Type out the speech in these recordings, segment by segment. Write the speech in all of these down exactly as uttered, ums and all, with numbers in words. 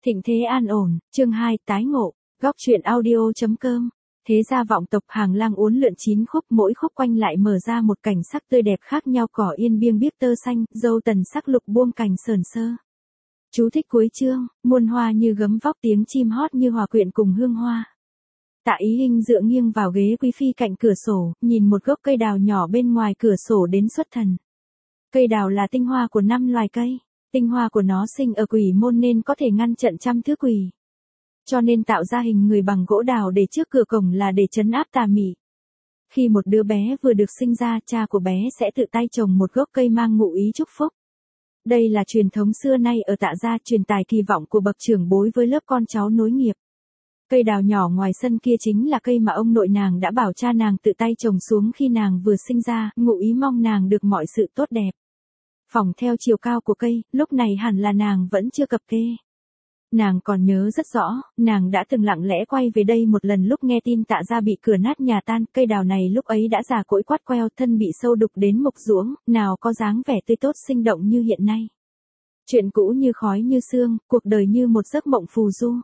Thịnh thế an ổn, chương hai, tái ngộ, góc truyện audio.com. Thế gia vọng tộc Hàng Lang uốn lượn chín khúc, mỗi khúc quanh lại mở ra một cảnh sắc tươi đẹp khác nhau. Cỏ yên biêng biếc tơ xanh, dâu tần sắc lục buông cành sờn sơ. Chú thích cuối chương, muôn hoa như gấm vóc, tiếng chim hót như hòa quyện cùng hương hoa. Tạ Ý Hinh dựa nghiêng vào ghế quý phi cạnh cửa sổ, nhìn một gốc cây đào nhỏ bên ngoài cửa sổ đến xuất thần. Cây đào là tinh hoa của năm loài cây. Tinh hoa của nó sinh ở quỷ môn nên có thể ngăn trận trăm thứ quỷ. Cho nên tạo ra hình người bằng gỗ đào để trước cửa cổng là để trấn áp tà mị. Khi một đứa bé vừa được sinh ra, cha của bé sẽ tự tay trồng một gốc cây mang ngụ ý chúc phúc. Đây là truyền thống xưa nay ở Tạ gia, truyền tài kỳ vọng của bậc trưởng bối với lớp con cháu nối nghiệp. Cây đào nhỏ ngoài sân kia chính là cây mà ông nội nàng đã bảo cha nàng tự tay trồng xuống khi nàng vừa sinh ra, ngụ ý mong nàng được mọi sự tốt đẹp. Phỏng theo chiều cao của cây, lúc này hẳn là nàng vẫn chưa cập kê. Nàng còn nhớ rất rõ, nàng đã từng lặng lẽ quay về đây một lần lúc nghe tin Tạ gia bị cửa nát nhà tan. Cây đào này lúc ấy đã già cỗi quát queo, thân bị sâu đục đến mục ruỗng, nào có dáng vẻ tươi tốt sinh động như hiện nay. Chuyện cũ như khói như sương, cuộc đời như một giấc mộng phù du.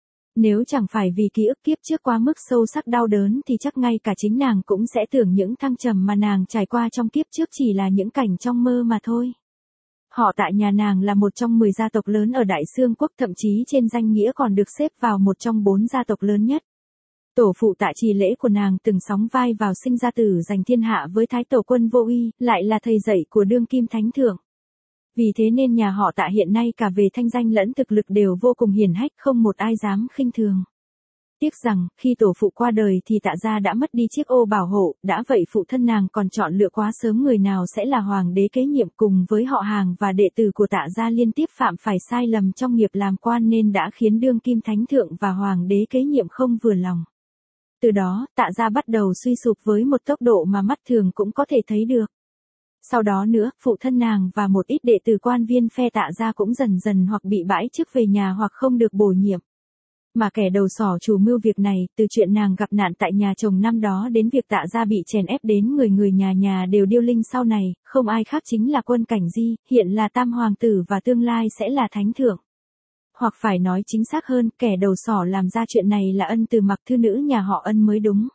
Nếu chẳng phải vì ký ức kiếp trước quá mức sâu sắc đau đớn thì chắc ngay cả chính nàng cũng sẽ tưởng những thăng trầm mà nàng trải qua trong kiếp trước chỉ là những cảnh trong mơ mà thôi. Họ Tạ nhà nàng là một trong mười gia tộc lớn ở Đại Xương quốc, thậm chí trên danh nghĩa còn được xếp vào một trong bốn gia tộc lớn nhất. Tổ phụ Tạ Trì Lễ của nàng từng sóng vai vào sinh ra tử giành thiên hạ với Thái tổ Quân Vô Uy, lại là thầy dạy của đương kim thánh thượng. Vì thế nên nhà họ Tạ hiện nay cả về thanh danh lẫn thực lực đều vô cùng hiển hách, không một ai dám khinh thường. Tiếc rằng, khi tổ phụ qua đời thì Tạ gia đã mất đi chiếc ô bảo hộ, đã vậy phụ thân nàng còn chọn lựa quá sớm người nào sẽ là hoàng đế kế nhiệm, cùng với họ hàng và đệ tử của Tạ gia liên tiếp phạm phải sai lầm trong nghiệp làm quan nên đã khiến đương kim thánh thượng và hoàng đế kế nhiệm không vừa lòng. Từ đó, Tạ gia bắt đầu suy sụp với một tốc độ mà mắt thường cũng có thể thấy được. Sau đó nữa, phụ thân nàng và một ít đệ tử quan viên phe Tạ gia cũng dần dần hoặc bị bãi chức về nhà hoặc không được bổ nhiệm. Mà kẻ đầu sỏ chủ mưu việc này, từ chuyện nàng gặp nạn tại nhà chồng năm đó đến việc Tạ gia bị chèn ép đến người người nhà nhà đều điêu linh sau này, không ai khác chính là Quân Cảnh Di, hiện là tam hoàng tử và tương lai sẽ là thánh thượng. Hoặc phải nói chính xác hơn, kẻ đầu sỏ làm ra chuyện này là Ân Từ Mặc, thư nữ nhà họ Ân mới đúng.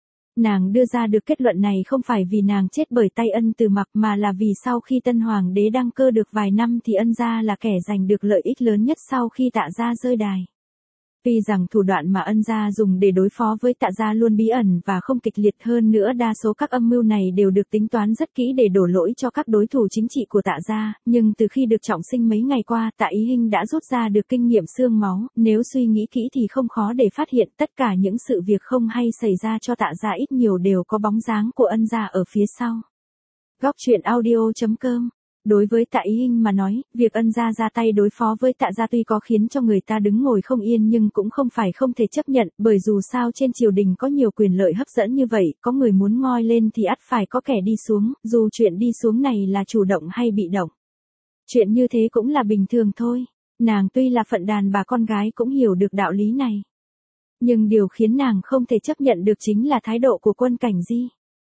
Nàng đưa ra được kết luận này không phải vì nàng chết bởi tay Ân Từ Mặc mà là vì sau khi tân hoàng đế đăng cơ được vài năm thì Ân gia là kẻ giành được lợi ích lớn nhất sau khi Tạ gia rơi đài. Tuy rằng thủ đoạn mà Ân gia dùng để đối phó với Tạ gia luôn bí ẩn và không kịch liệt, hơn nữa đa số các âm mưu này đều được tính toán rất kỹ để đổ lỗi cho các đối thủ chính trị của Tạ gia, nhưng từ khi được trọng sinh mấy ngày qua, Tạ Ý Hinh đã rút ra được kinh nghiệm xương máu, nếu suy nghĩ kỹ thì không khó để phát hiện tất cả những sự việc không hay xảy ra cho Tạ gia ít nhiều đều có bóng dáng của Ân gia ở phía sau. Góc truyện audio.com. Đối với Tạ Ý Hinh mà nói, việc Ân gia ra tay đối phó với Tạ gia tuy có khiến cho người ta đứng ngồi không yên nhưng cũng không phải không thể chấp nhận, bởi dù sao trên triều đình có nhiều quyền lợi hấp dẫn như vậy, có người muốn ngoi lên thì ắt phải có kẻ đi xuống, dù chuyện đi xuống này là chủ động hay bị động. Chuyện như thế cũng là bình thường thôi, nàng tuy là phận đàn bà con gái cũng hiểu được đạo lý này. Nhưng điều khiến nàng không thể chấp nhận được chính là thái độ của Quân Cảnh Di.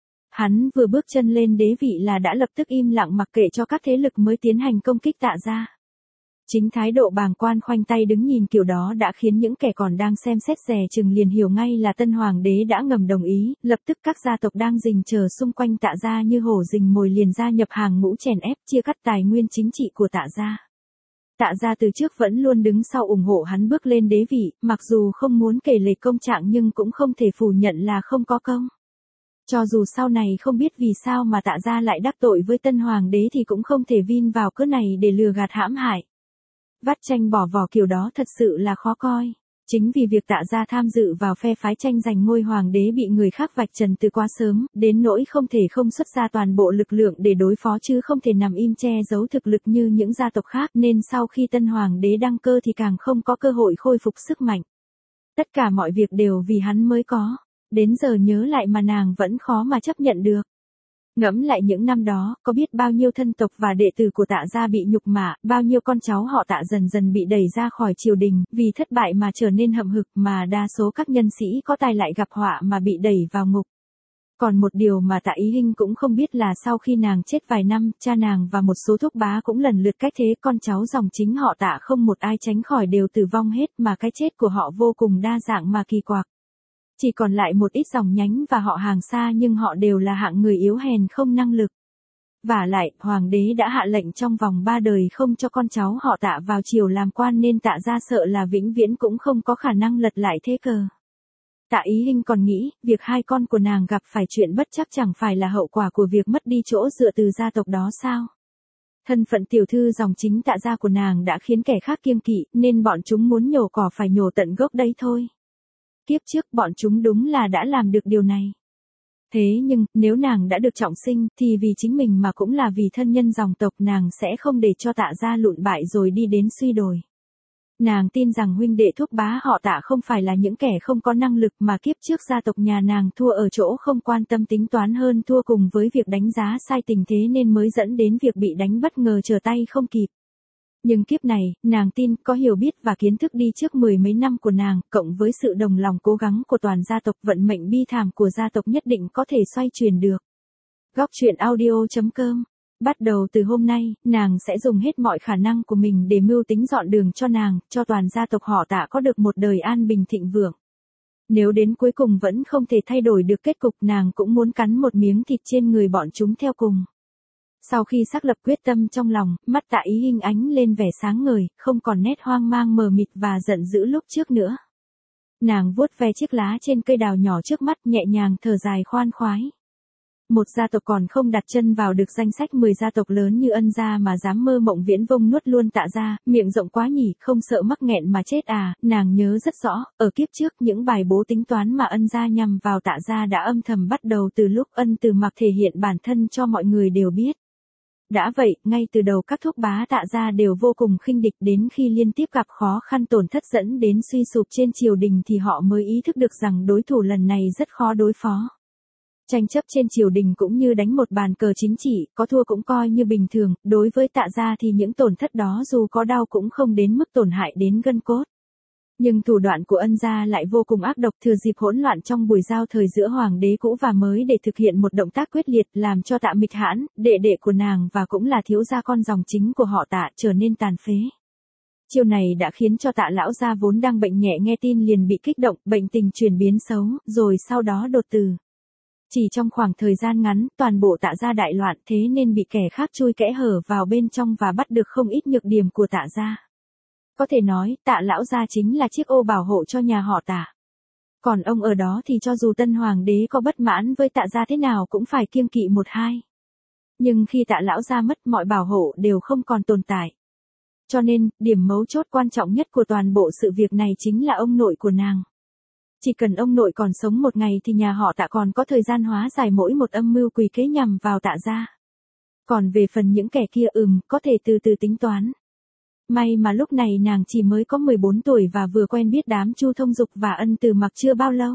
Hắn vừa bước chân lên đế vị là đã lập tức im lặng mặc kệ cho các thế lực mới tiến hành công kích Tạ gia. Chính thái độ bàng quan khoanh tay đứng nhìn kiểu đó đã khiến những kẻ còn đang xem xét dè chừng liền hiểu ngay là tân hoàng đế đã ngầm đồng ý, lập tức các gia tộc đang rình chờ xung quanh Tạ gia như hổ rình mồi liền gia nhập hàng ngũ chèn ép chia cắt tài nguyên chính trị của Tạ gia. Tạ gia từ trước vẫn luôn đứng sau ủng hộ hắn bước lên đế vị, mặc dù không muốn kể lể công trạng nhưng cũng không thể phủ nhận là không có công. Cho dù sau này không biết vì sao mà Tạ gia lại đắc tội với tân hoàng đế thì cũng không thể vin vào cớ này để lừa gạt hãm hại. Vắt tranh bỏ vỏ kiểu đó thật sự là khó coi. Chính vì việc Tạ gia tham dự vào phe phái tranh giành ngôi hoàng đế bị người khác vạch trần từ quá sớm, đến nỗi không thể không xuất ra toàn bộ lực lượng để đối phó chứ không thể nằm im che giấu thực lực như những gia tộc khác, nên sau khi tân hoàng đế đăng cơ thì càng không có cơ hội khôi phục sức mạnh. Tất cả mọi việc đều vì hắn mới có. Đến giờ nhớ lại mà nàng vẫn khó mà chấp nhận được. Ngẫm lại những năm đó, có biết bao nhiêu thân tộc và đệ tử của Tạ gia bị nhục mạ, bao nhiêu con cháu họ Tạ dần dần bị đẩy ra khỏi triều đình, vì thất bại mà trở nên hậm hực, mà đa số các nhân sĩ có tài lại gặp họa mà bị đẩy vào ngục. Còn một điều mà Tạ Ý Hinh cũng không biết là sau khi nàng chết vài năm, cha nàng và một số thúc bá cũng lần lượt cách thế, con cháu dòng chính họ Tạ không một ai tránh khỏi đều tử vong hết, mà cái chết của họ vô cùng đa dạng mà kỳ quặc. Chỉ còn lại một ít dòng nhánh và họ hàng xa, nhưng họ đều là hạng người yếu hèn không năng lực. Vả lại, hoàng đế đã hạ lệnh trong vòng ba đời không cho con cháu họ Tạ vào triều làm quan, nên Tạ gia sợ là vĩnh viễn cũng không có khả năng lật lại thế cờ. Tạ Ý Hinh còn nghĩ, việc hai con của nàng gặp phải chuyện bất trắc chẳng phải là hậu quả của việc mất đi chỗ dựa từ gia tộc đó sao? Thân phận tiểu thư dòng chính Tạ gia của nàng đã khiến kẻ khác kiêng kỵ, nên bọn chúng muốn nhổ cỏ phải nhổ tận gốc đấy thôi. Kiếp trước bọn chúng đúng là đã làm được điều này. Thế nhưng, nếu nàng đã được trọng sinh, thì vì chính mình mà cũng là vì thân nhân dòng tộc, nàng sẽ không để cho Tạ gia lụn bại rồi đi đến suy đồi. Nàng tin rằng huynh đệ thúc bá họ Tạ không phải là những kẻ không có năng lực, mà kiếp trước gia tộc nhà nàng thua ở chỗ không quan tâm tính toán hơn thua cùng với việc đánh giá sai tình thế nên mới dẫn đến việc bị đánh bất ngờ trở tay không kịp. Nhưng kiếp này, nàng tin có hiểu biết và kiến thức đi trước mười mấy năm của nàng, cộng với sự đồng lòng cố gắng của toàn gia tộc, vận mệnh bi thảm của gia tộc nhất định có thể xoay chuyển được. Góc truyện audio chấm com. Bắt đầu từ hôm nay, nàng sẽ dùng hết mọi khả năng của mình để mưu tính dọn đường cho nàng, cho toàn gia tộc họ Tạ có được một đời an bình thịnh vượng. Nếu đến cuối cùng vẫn không thể thay đổi được kết cục, nàng cũng muốn cắn một miếng thịt trên người bọn chúng theo cùng. Sau khi xác lập quyết tâm trong lòng, mắt Tạ Ý Hinh ánh lên vẻ sáng ngời, không còn nét hoang mang mờ mịt và giận dữ lúc trước nữa. Nàng vuốt ve chiếc lá trên cây đào nhỏ trước mắt, nhẹ nhàng thở dài khoan khoái. Một gia tộc còn không đặt chân vào được danh sách mười gia tộc lớn như Ân gia mà dám mơ mộng viễn vông nuốt luôn Tạ gia, miệng rộng quá nhỉ, không sợ mắc nghẹn mà chết à? Nàng nhớ rất rõ, ở kiếp trước những bài bố tính toán mà Ân gia nhằm vào Tạ gia đã âm thầm bắt đầu từ lúc Ân Từ Mặc thể hiện bản thân cho mọi người đều biết. Đã vậy, ngay từ đầu các thúc bá Tạ gia đều vô cùng khinh địch, đến khi liên tiếp gặp khó khăn tổn thất dẫn đến suy sụp trên triều đình thì họ mới ý thức được rằng đối thủ lần này rất khó đối phó. Tranh chấp trên triều đình cũng như đánh một bàn cờ chính trị, có thua cũng coi như bình thường, đối với Tạ gia thì những tổn thất đó dù có đau cũng không đến mức tổn hại đến gân cốt. Nhưng thủ đoạn của Ân gia lại vô cùng ác độc, thừa dịp hỗn loạn trong buổi giao thời giữa hoàng đế cũ và mới để thực hiện một động tác quyết liệt, làm cho Tạ Mịch Hãn, đệ đệ của nàng và cũng là thiếu gia con dòng chính của họ Tạ, trở nên tàn phế. Chiêu này đã khiến cho Tạ lão gia vốn đang bệnh nhẹ nghe tin liền bị kích động, bệnh tình chuyển biến xấu, rồi sau đó đột tử. Chỉ trong khoảng thời gian ngắn, toàn bộ Tạ gia đại loạn, thế nên bị kẻ khác chui kẽ hở vào bên trong và bắt được không ít nhược điểm của Tạ gia. Có thể nói, Tạ lão gia chính là chiếc ô bảo hộ cho nhà họ Tạ. Còn ông ở đó thì cho dù tân hoàng đế có bất mãn với Tạ gia thế nào cũng phải kiêng kỵ một hai. Nhưng khi Tạ lão gia mất, mọi bảo hộ đều không còn tồn tại. Cho nên, điểm mấu chốt quan trọng nhất của toàn bộ sự việc này chính là ông nội của nàng. Chỉ cần ông nội còn sống một ngày thì nhà họ Tạ còn có thời gian hóa giải mỗi một âm mưu quỷ kế nhằm vào Tạ gia. Còn về phần những kẻ kia ừm, có thể từ từ tính toán. May mà lúc này nàng chỉ mới có mười bốn tuổi và vừa quen biết đám Chu Thông Dục và Ân Từ Mặc chưa bao lâu.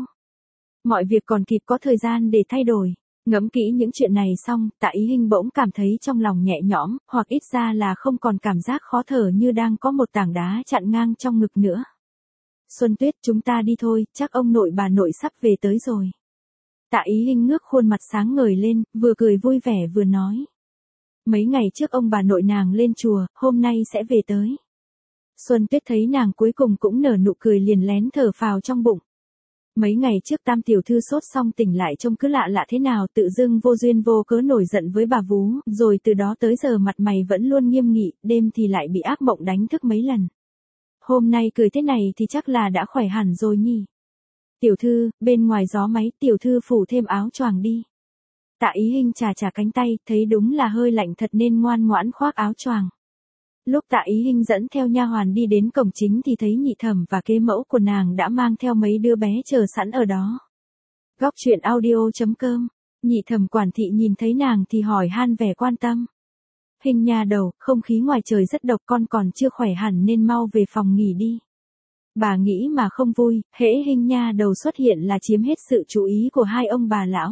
Mọi việc còn kịp có thời gian để thay đổi. Ngẫm kỹ những chuyện này xong, Tạ Ý Hinh bỗng cảm thấy trong lòng nhẹ nhõm, hoặc ít ra là không còn cảm giác khó thở như đang có một tảng đá chặn ngang trong ngực nữa. Xuân Tuyết, chúng ta đi thôi, chắc ông nội bà nội sắp về tới rồi. Tạ Ý Hinh ngước khuôn mặt sáng ngời lên, vừa cười vui vẻ vừa nói. Mấy ngày trước ông bà nội nàng lên chùa, hôm nay sẽ về tới. Xuân Tuyết thấy nàng cuối cùng cũng nở nụ cười liền lén thở phào trong bụng. Mấy ngày trước Tam tiểu thư sốt xong tỉnh lại trông cứ lạ lạ thế nào, tự dưng vô duyên vô cớ nổi giận với bà vú, rồi từ đó tới giờ mặt mày vẫn luôn nghiêm nghị, đêm thì lại bị ác mộng đánh thức mấy lần. Hôm nay cười thế này thì chắc là đã khỏe hẳn rồi nhỉ. Tiểu thư, bên ngoài gió máy, tiểu thư phủ thêm áo choàng đi. Tạ Ý Hinh chà chà cánh tay, thấy đúng là hơi lạnh thật nên ngoan ngoãn khoác áo choàng. Lúc Tạ Ý Hinh dẫn theo nha hoàn đi đến cổng chính thì thấy Nhị Thẩm và kế mẫu của nàng đã mang theo mấy đứa bé chờ sẵn ở đó. Góc truyện audio chấm com. Nhị Thẩm quản thị nhìn thấy nàng thì hỏi han vẻ quan tâm. Hinh nha đầu, không khí ngoài trời rất độc, con còn chưa khỏe hẳn nên mau về phòng nghỉ đi. Bà nghĩ mà không vui, hễ Hinh nha đầu xuất hiện là chiếm hết sự chú ý của hai ông bà lão.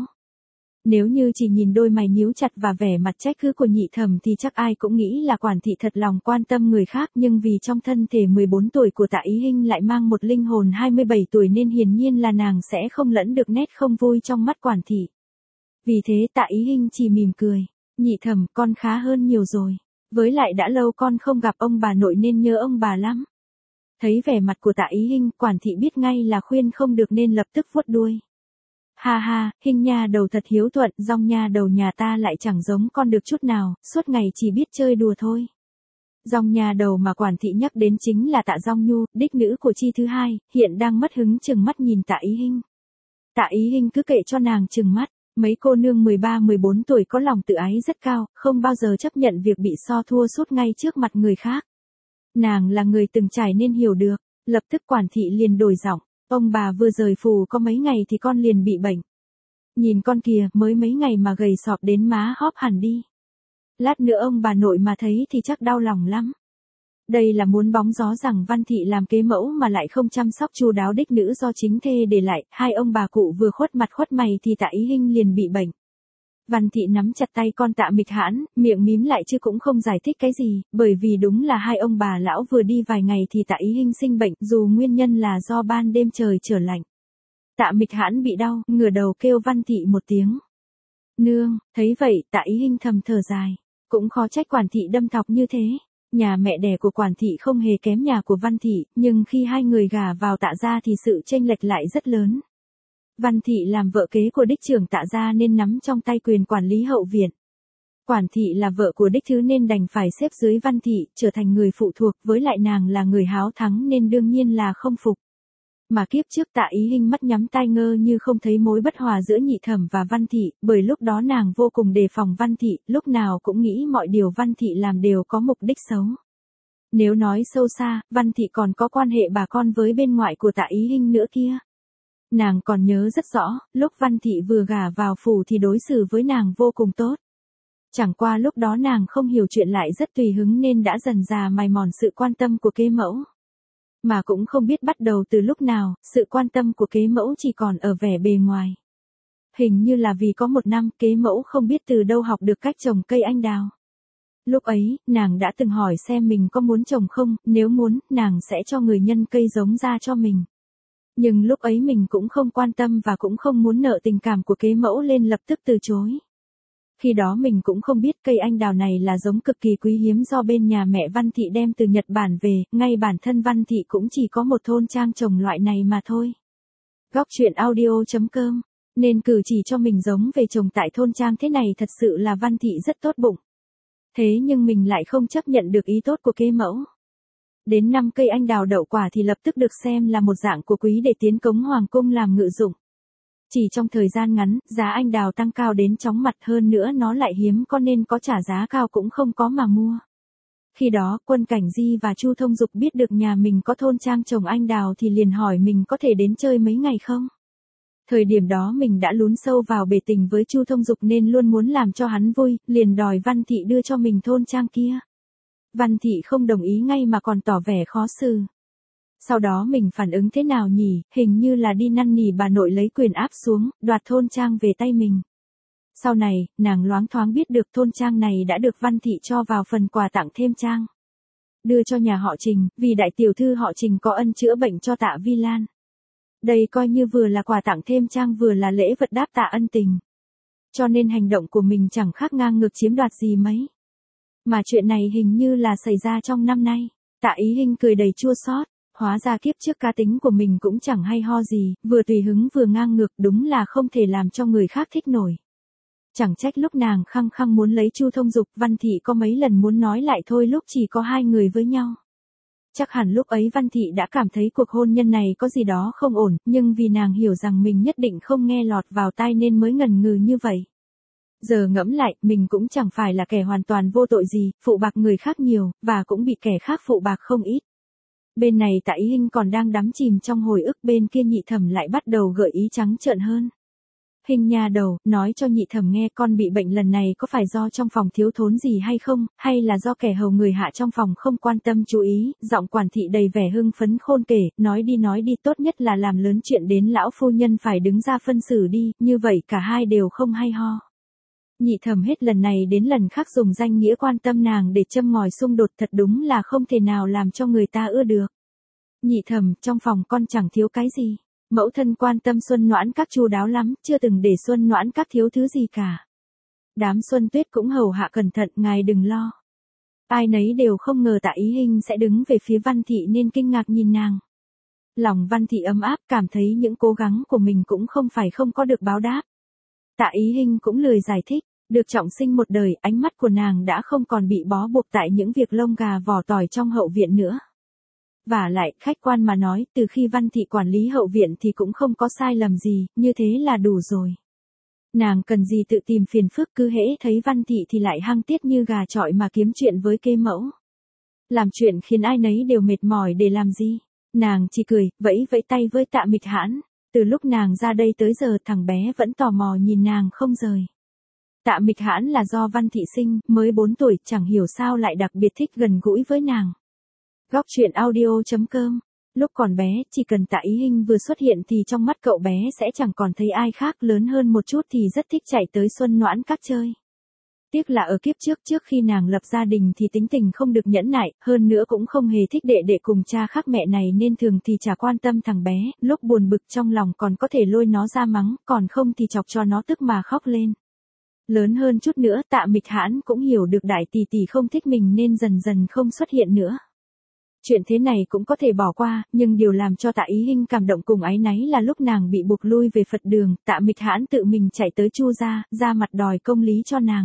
Nếu như chỉ nhìn đôi mày nhíu chặt và vẻ mặt trách cứ của Nhị Thẩm thì chắc ai cũng nghĩ là quản thị thật lòng quan tâm người khác, nhưng vì trong thân thể mười bốn tuổi của Tạ Ý Hinh lại mang một linh hồn hai mươi bảy tuổi nên hiển nhiên là nàng sẽ không lẫn được nét không vui trong mắt quản thị. Vì thế Tạ Ý Hinh chỉ mỉm cười, nhị thẩm con khá hơn nhiều rồi, với lại đã lâu con không gặp ông bà nội nên nhớ ông bà lắm. Thấy vẻ mặt của Tạ Ý Hinh, quản thị biết ngay là khuyên không được nên lập tức vuốt đuôi. Ha ha, Hinh nha đầu thật hiếu thuận, dong nha đầu nhà ta lại chẳng giống con được chút nào, suốt ngày chỉ biết chơi đùa thôi. Dong nha đầu mà quản thị nhắc đến chính là Tạ Dong Nhu, đích nữ của Chi thứ hai, hiện đang mất hứng chừng mắt nhìn Tạ Ý Hinh. Tạ Ý Hinh cứ kệ cho nàng chừng mắt, mấy cô nương mười ba mười bốn tuổi có lòng tự ái rất cao, không bao giờ chấp nhận việc bị so thua sút ngay trước mặt người khác. Nàng là người từng trải nên hiểu được, lập tức quản thị liền đổi giọng, ông bà vừa rời phủ có mấy ngày thì con liền bị bệnh. Nhìn con kìa, mới mấy ngày mà gầy sọp đến má hóp hẳn đi. Lát nữa ông bà nội mà thấy thì chắc đau lòng lắm. Đây là muốn bóng gió rằng Văn Thị làm kế mẫu mà lại không chăm sóc chu đáo đích nữ do chính thê để lại, hai ông bà cụ vừa khuất mặt khuất mày thì Tạ Ý Hinh liền bị bệnh. Văn Thị nắm chặt tay con Tạ Mịch Hãn, miệng mím lại chứ cũng không giải thích cái gì, bởi vì đúng là hai ông bà lão vừa đi vài ngày thì Tạ Ý Hinh sinh bệnh, dù nguyên nhân là do ban đêm trời trở lạnh. Tạ Mịch Hãn bị đau, ngửa đầu kêu Văn Thị một tiếng. Nương, thấy vậy, Tạ Ý Hinh thầm thở dài, cũng khó trách quản thị đâm thọc như thế. Nhà mẹ đẻ của quản thị không hề kém nhà của Văn Thị, nhưng khi hai người gả vào Tạ gia thì sự chênh lệch lại rất lớn. Văn Thị làm vợ kế của đích trưởng Tạ gia nên nắm trong tay quyền quản lý hậu viện. Quản thị là vợ của đích thứ nên đành phải xếp dưới Văn Thị, trở thành người phụ thuộc, với lại nàng là người háo thắng nên đương nhiên là không phục. Mà kiếp trước Tạ Ý Hinh mắt nhắm tai ngơ như không thấy mối bất hòa giữa nhị thẩm và Văn Thị, bởi lúc đó nàng vô cùng đề phòng Văn Thị, lúc nào cũng nghĩ mọi điều Văn Thị làm đều có mục đích xấu. Nếu nói sâu xa, Văn Thị còn có quan hệ bà con với bên ngoại của Tạ Ý Hinh nữa kia. Nàng còn nhớ rất rõ, lúc Văn Thị vừa gả vào phủ thì đối xử với nàng vô cùng tốt. Chẳng qua lúc đó nàng không hiểu chuyện lại rất tùy hứng nên đã dần dà mài mòn sự quan tâm của kế mẫu. Mà cũng không biết bắt đầu từ lúc nào, sự quan tâm của kế mẫu chỉ còn ở vẻ bề ngoài. Hình như là vì có một năm kế mẫu không biết từ đâu học được cách trồng cây anh đào. Lúc ấy, nàng đã từng hỏi xem mình có muốn trồng không, nếu muốn, nàng sẽ cho người nhân cây giống ra cho mình. Nhưng lúc ấy mình cũng không quan tâm và cũng không muốn nợ tình cảm của kế mẫu lên lập tức từ chối. Khi đó mình cũng không biết cây anh đào này là giống cực kỳ quý hiếm do bên nhà mẹ Văn Thị đem từ Nhật Bản về, ngay bản thân Văn Thị cũng chỉ có một thôn trang trồng loại này mà thôi. Góc truyện audio chấm com, nên cử chỉ cho mình giống về trồng tại thôn trang thế này thật sự là Văn Thị rất tốt bụng. Thế nhưng mình lại không chấp nhận được ý tốt của kế mẫu. Đến năm cây anh đào đậu quả thì lập tức được xem là một dạng của quý để tiến cống hoàng cung làm ngự dụng. Chỉ trong thời gian ngắn, giá anh đào tăng cao đến chóng mặt, hơn nữa nó lại hiếm có nên có trả giá cao cũng không có mà mua. Khi đó, Quân Cảnh Di và Chu Thông Dục biết được nhà mình có thôn trang trồng anh đào thì liền hỏi mình có thể đến chơi mấy ngày không. Thời điểm đó mình đã lún sâu vào bể tình với Chu Thông Dục nên luôn muốn làm cho hắn vui, liền đòi Văn Thị đưa cho mình thôn trang kia. Văn Thị không đồng ý ngay mà còn tỏ vẻ khó xử. Sau đó mình phản ứng thế nào nhỉ, hình như là đi năn nỉ bà nội lấy quyền áp xuống, đoạt thôn trang về tay mình. Sau này, nàng loáng thoáng biết được thôn trang này đã được Văn Thị cho vào phần quà tặng thêm trang. Đưa cho nhà họ Trình, vì đại tiểu thư họ Trình có ân chữa bệnh cho Tạ Vi Lan. Đây coi như vừa là quà tặng thêm trang vừa là lễ vật đáp tạ ân tình. Cho nên hành động của mình chẳng khác ngang ngược chiếm đoạt gì mấy. Mà chuyện này hình như là xảy ra trong năm nay. Tạ Ý Hinh cười đầy chua xót. Hóa ra kiếp trước cá tính của mình cũng chẳng hay ho gì, vừa tùy hứng vừa ngang ngược, đúng là không thể làm cho người khác thích nổi. Chẳng trách lúc nàng khăng khăng muốn lấy Chu Thông Dục, Văn Thị có mấy lần muốn nói lại thôi lúc chỉ có hai người với nhau. Chắc hẳn lúc ấy Văn Thị đã cảm thấy cuộc hôn nhân này có gì đó không ổn, nhưng vì nàng hiểu rằng mình nhất định không nghe lọt vào tai nên mới ngần ngừ như vậy. Giờ ngẫm lại, mình cũng chẳng phải là kẻ hoàn toàn vô tội gì, phụ bạc người khác nhiều, và cũng bị kẻ khác phụ bạc không ít. Bên này Tạ Ý Hinh còn đang đắm chìm trong hồi ức, bên kia nhị thẩm lại bắt đầu gợi ý trắng trợn hơn. Hinh nha đầu, nói cho nhị thẩm nghe con bị bệnh lần này có phải do trong phòng thiếu thốn gì hay không, hay là do kẻ hầu người hạ trong phòng không quan tâm chú ý, giọng quản thị đầy vẻ hưng phấn khôn kể, nói đi nói đi tốt nhất là làm lớn chuyện đến lão phu nhân phải đứng ra phân xử đi, như vậy cả hai đều không hay ho. Nhị thẩm hết lần này đến lần khác dùng danh nghĩa quan tâm nàng để châm ngòi xung đột, thật đúng là không thể nào làm cho người ta ưa được. Nhị thẩm, trong phòng con chẳng thiếu cái gì. Mẫu thân quan tâm Xuân Noãn Các chu đáo lắm, chưa từng để Xuân Noãn Các thiếu thứ gì cả. Đám Xuân Tuyết cũng hầu hạ cẩn thận, ngài đừng lo. Ai nấy đều không ngờ Tạ Ý Hinh sẽ đứng về phía Văn Thị nên kinh ngạc nhìn nàng. Lòng Văn Thị ấm áp, cảm thấy những cố gắng của mình cũng không phải không có được báo đáp. Tạ Ý Hinh cũng lười giải thích, được trọng sinh một đời, ánh mắt của nàng đã không còn bị bó buộc tại những việc lông gà vỏ tỏi trong hậu viện nữa. Vả lại, khách quan mà nói, từ khi Văn Thị quản lý hậu viện thì cũng không có sai lầm gì, như thế là đủ rồi. Nàng cần gì tự tìm phiền phức, cứ hễ thấy Văn Thị thì lại hăng tiết như gà chọi mà kiếm chuyện với kê mẫu. Làm chuyện khiến ai nấy đều mệt mỏi để làm gì. Nàng chỉ cười, vẫy vẫy tay với Tạ Mịch Hãn. Từ lúc nàng ra đây tới giờ thằng bé vẫn tò mò nhìn nàng không rời. Tạ Mịch Hãn là do Văn Thị sinh, mới bốn tuổi, chẳng hiểu sao lại đặc biệt thích gần gũi với nàng. Góc truyện audio chấm com. Lúc còn bé, chỉ cần Tạ Ý Hinh vừa xuất hiện thì trong mắt cậu bé sẽ chẳng còn thấy ai khác, lớn hơn một chút thì rất thích chạy tới Xuân Noãn Các chơi. Tiếc là ở kiếp trước trước khi nàng lập gia đình thì tính tình không được nhẫn nại, hơn nữa cũng không hề thích đệ đệ cùng cha khác mẹ này nên thường thì chả quan tâm thằng bé, lúc buồn bực trong lòng còn có thể lôi nó ra mắng, còn không thì chọc cho nó tức mà khóc lên. Lớn hơn chút nữa, Tạ Mịch Hãn cũng hiểu được đại tỷ tỷ không thích mình nên dần dần không xuất hiện nữa. Chuyện thế này cũng có thể bỏ qua, nhưng điều làm cho Tạ Ý Hinh cảm động cùng áy náy là lúc nàng bị buộc lui về Phật đường, Tạ Mịch Hãn tự mình chạy tới Chu gia, ra mặt đòi công lý cho nàng.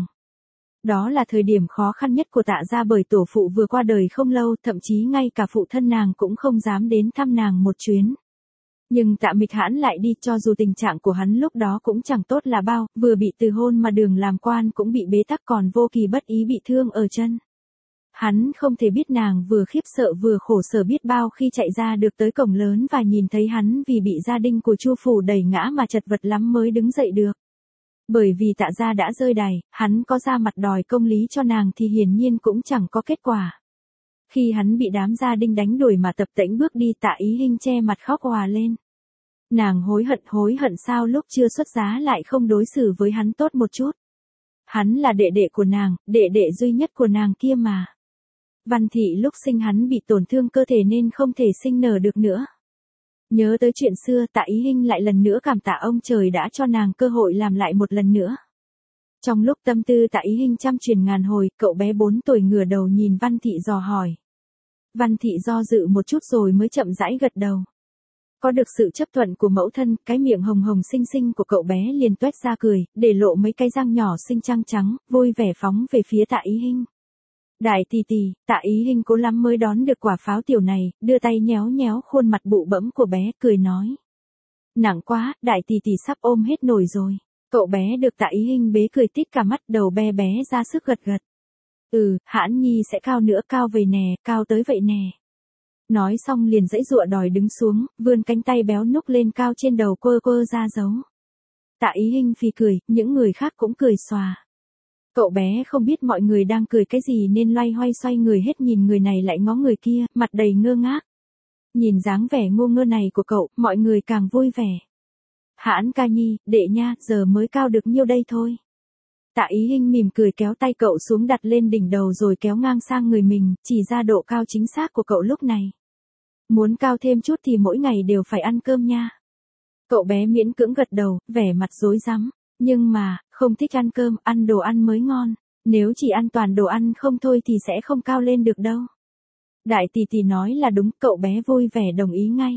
Đó là thời điểm khó khăn nhất của Tạ gia bởi tổ phụ vừa qua đời không lâu, thậm chí ngay cả phụ thân nàng cũng không dám đến thăm nàng một chuyến. Nhưng Tạ Mịch Hãn lại đi, cho dù tình trạng của hắn lúc đó cũng chẳng tốt là bao, vừa bị từ hôn mà đường làm quan cũng bị bế tắc, còn vô kỳ bất ý bị thương ở chân. Hắn không thể biết nàng vừa khiếp sợ vừa khổ sở biết bao khi chạy ra được tới cổng lớn và nhìn thấy hắn vì bị gia đình của Chu phủ đẩy ngã mà chật vật lắm mới đứng dậy được. Bởi vì Tạ gia đã rơi đài, hắn có ra mặt đòi công lý cho nàng thì hiển nhiên cũng chẳng có kết quả. Khi hắn bị đám gia đình đánh đuổi mà tập tễnh bước đi, Tạ Ý Hinh che mặt khóc òa lên. Nàng hối hận hối hận sao lúc chưa xuất giá lại không đối xử với hắn tốt một chút. Hắn là đệ đệ của nàng, đệ đệ duy nhất của nàng kia mà. Văn Thị lúc sinh hắn bị tổn thương cơ thể nên không thể sinh nở được nữa. Nhớ tới chuyện xưa, Tạ Ý Hinh lại lần nữa cảm tạ ông trời đã cho nàng cơ hội làm lại một lần nữa. Trong lúc tâm tư Tạ Ý Hinh trăm truyền ngàn hồi, cậu bé bốn tuổi ngửa đầu nhìn Văn Thị dò hỏi. Văn Thị do dự một chút rồi mới chậm rãi gật đầu. Có được sự chấp thuận của mẫu thân, cái miệng hồng hồng xinh xinh của cậu bé liền toét ra cười, để lộ mấy cái răng nhỏ xinh trăng trắng, vui vẻ phóng về phía Tạ Ý Hinh. Đại tỷ tỷ, Tạ Ý Hinh cố lắm mới đón được quả pháo tiểu này, đưa tay nhéo nhéo khuôn mặt bụ bẫm của bé, cười nói. Nặng quá, đại tỷ tỷ sắp ôm hết nổi rồi. Cậu bé được Tạ Ý Hinh bế cười tít cả mắt, đầu bé bé ra sức gật gật. Ừ, Hãn Nhi sẽ cao nữa, cao về nè, cao tới vậy nè. Nói xong liền dãy dụa đòi đứng xuống, vươn cánh tay béo núc lên cao trên đầu quơ quơ ra dấu. Tạ Ý Hinh phì cười, những người khác cũng cười xòa. Cậu bé không biết mọi người đang cười cái gì nên loay hoay xoay người hết, nhìn người này lại ngó người kia, mặt đầy ngơ ngác. Nhìn dáng vẻ ngu ngơ này của cậu, mọi người càng vui vẻ. Hãn ca nhi, đệ nha, giờ mới cao được nhiêu đây thôi. Tạ Ý Hinh mỉm cười kéo tay cậu xuống đặt lên đỉnh đầu rồi kéo ngang sang người mình, chỉ ra độ cao chính xác của cậu lúc này. Muốn cao thêm chút thì mỗi ngày đều phải ăn cơm nha. Cậu bé miễn cưỡng gật đầu, vẻ mặt rối rắm. Nhưng mà, không thích ăn cơm, ăn đồ ăn mới ngon. Nếu chỉ ăn toàn đồ ăn không thôi thì sẽ không cao lên được đâu. Đại tỷ tỷ nói là đúng, cậu bé vui vẻ đồng ý ngay.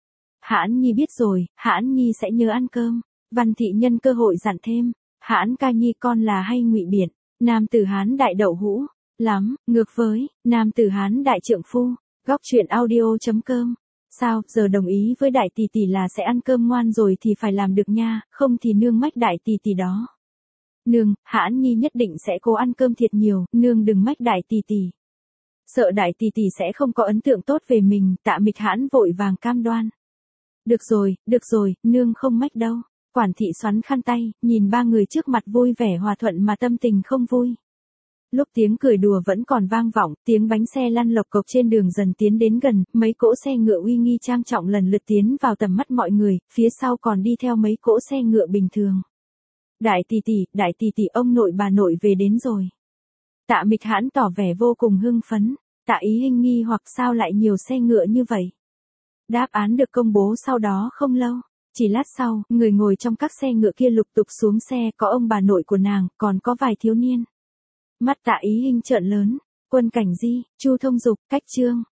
Hãn Nhi biết rồi, Hãn Nhi sẽ nhớ ăn cơm. Văn Thị nhân cơ hội dặn thêm. Hãn ca nhi con là hay ngụy biện, nam tử Hán đại đậu hũ, lắm, ngược với, nam tử Hán đại trượng phu. Góc truyện audio chấm com. Sao, giờ đồng ý với đại tỷ tỷ là sẽ ăn cơm ngoan rồi thì phải làm được nha, không thì nương mách đại tỷ tỷ đó. Nương, Hãn Nhi nhất định sẽ cố ăn cơm thiệt nhiều, nương đừng mách đại tỷ tỷ. Sợ đại tỷ tỷ sẽ không có ấn tượng tốt về mình, Tạ Mịch Hãn vội vàng cam đoan. Được rồi, được rồi, nương không mách đâu. Quản thị xoắn khăn tay, nhìn ba người trước mặt vui vẻ hòa thuận mà tâm tình không vui. Lúc tiếng cười đùa vẫn còn vang vọng, tiếng bánh xe lăn lộc cộc trên đường dần tiến đến gần, mấy cỗ xe ngựa uy nghi trang trọng lần lượt tiến vào tầm mắt mọi người, phía sau còn đi theo mấy cỗ xe ngựa bình thường. Đại tỷ tỷ, đại tỷ tỷ, ông nội bà nội về đến rồi. Tạ Mịch Hãn tỏ vẻ vô cùng hưng phấn, Tạ Ý Hinh nghi hoặc sao lại nhiều xe ngựa như vậy. Đáp án được công bố sau đó không lâu. Chỉ lát sau, người ngồi trong các xe ngựa kia lục tục xuống xe, có ông bà nội của nàng, còn có vài thiếu niên. Mắt Tạ Ý Hinh trợn lớn. Quân Cảnh Di, Chu Thông Dục, Cách Trương,